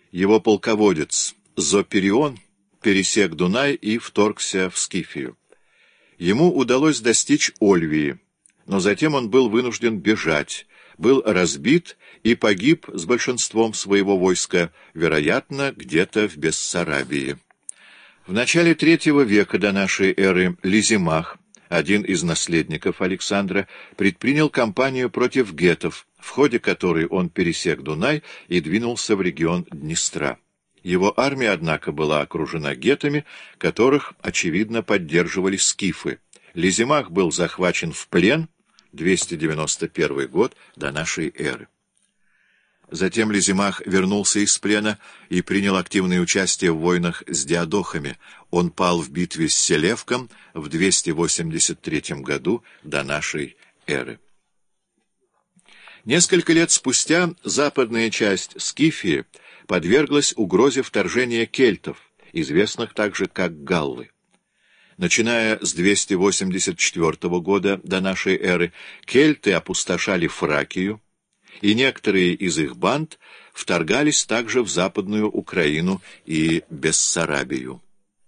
Его полководец Зоперион пересек Дунай и вторгся в Скифию. Ему удалось достичь Ольвии, но затем он был вынужден бежать, был разбит и погиб с большинством своего войска, вероятно, где-то в Бессарабии. В начале III века до нашей эры Лизимах, один из наследников Александра, предпринял кампанию против геттов, в ходе которой он пересек Дунай и двинулся в регион Днестра. Его армия, однако, была окружена геттами, которых, очевидно, поддерживали скифы. Лизимах был захвачен в плен, 291 год до нашей эры. Затем Лизимах вернулся из плена и принял активное участие в войнах с диадохами. Он пал в битве с Селевком в 283 году до нашей эры. Несколько лет спустя западная часть Скифии подверглась угрозе вторжения кельтов, известных также как галлы. Начиная с 284 года до нашей эры, кельты опустошали Фракию, и некоторые из их банд вторгались также в Западную Украину и Бессарабию.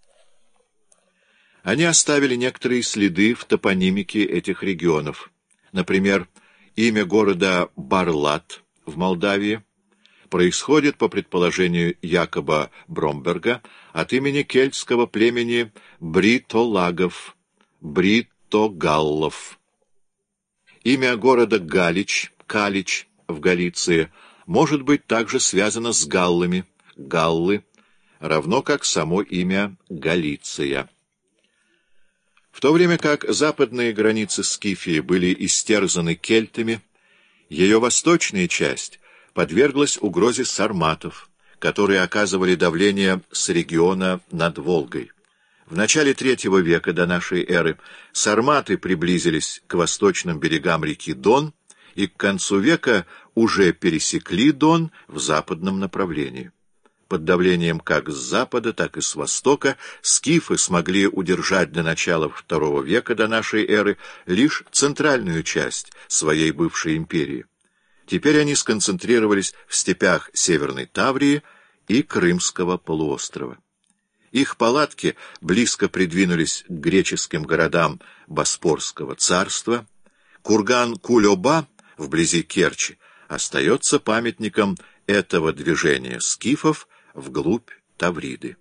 Они оставили некоторые следы в топонимике этих регионов. Например, имя города Барлат в Молдавии происходит, по предположению Якоба Бромберга, от имени кельтского племени бритолагов, бритогаллов. Имя города Галич, Калич в Галиции, может быть также связано с галлами, галлы, равно как само имя Галиция. В то время как западные границы Скифии были истерзаны кельтами, ее восточная часть подверглась угрозе сарматов, которые оказывали давление с региона над Волгой. В начале III века до нашей эры сарматы приблизились к восточным берегам реки Дон и к концу века уже пересекли Дон в западном направлении. Под давлением как с запада, так и с востока скифы смогли удержать до начала II века до нашей эры лишь центральную часть своей бывшей империи. Теперь они сконцентрировались в степях Северной Таврии и Крымского полуострова. Их палатки близко придвинулись к греческим городам Боспорского царства. Курган Кулёба вблизи Керчи остается памятником этого движения скифов вглубь Тавриды.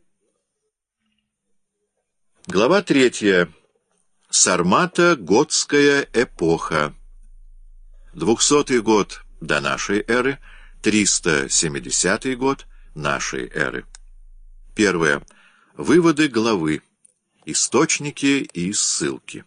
Глава 3. Сармато-готская эпоха. 200 год до нашей эры, 370 год нашей эры. Первое. Выводы главы. Источники и ссылки.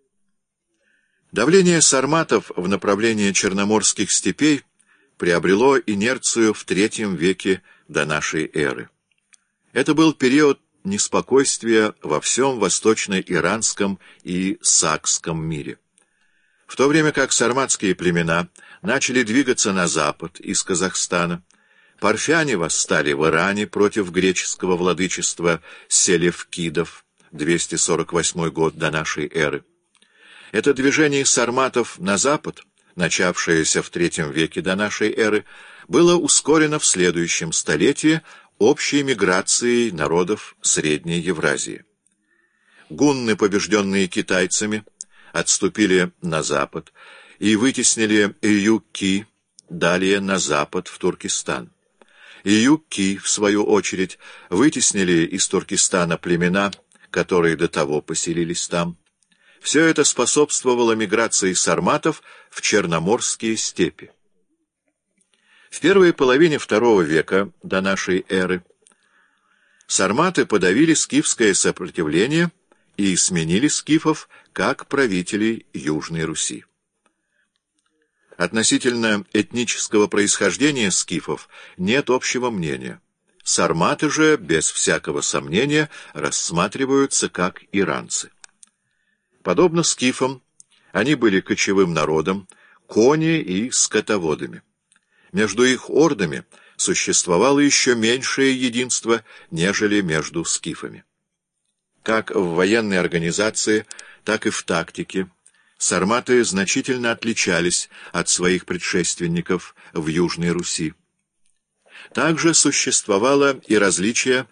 Давление сарматов в направлении черноморских степей приобрело инерцию в III веке до нашей эры. Это был период неспокойствия во всем восточно-иранском и сакском мире. В то время как сарматские племена начали двигаться на запад из Казахстана, парфяне восстали в Иране против греческого владычества селевкидов, 248 год до нашей эры. Это движение сарматов на запад, начавшееся в III веке до нашей эры, было ускорено в следующем столетии общей миграцией народов Средней Евразии. Гунны, побежденные китайцами, отступили на запад и вытеснили июкки далее на запад в Туркестан. Июкки, в свою очередь, вытеснили из Туркестана племена, которые до того поселились там. Все это способствовало миграции сарматов в черноморские степи. В первой половине II века до нашей эры сарматы подавили скифское сопротивление и сменили скифов как правителей Южной Руси. Относительно этнического происхождения скифов нет общего мнения. Сарматы же, без всякого сомнения, рассматриваются как иранцы. Подобно скифам, они были кочевым народом, кони и скотоводами. Между их ордами существовало еще меньшее единство, нежели между скифами. Как в военной организации, так и в тактике сарматы значительно отличались от своих предшественников в Южной Руси. Также существовало и различие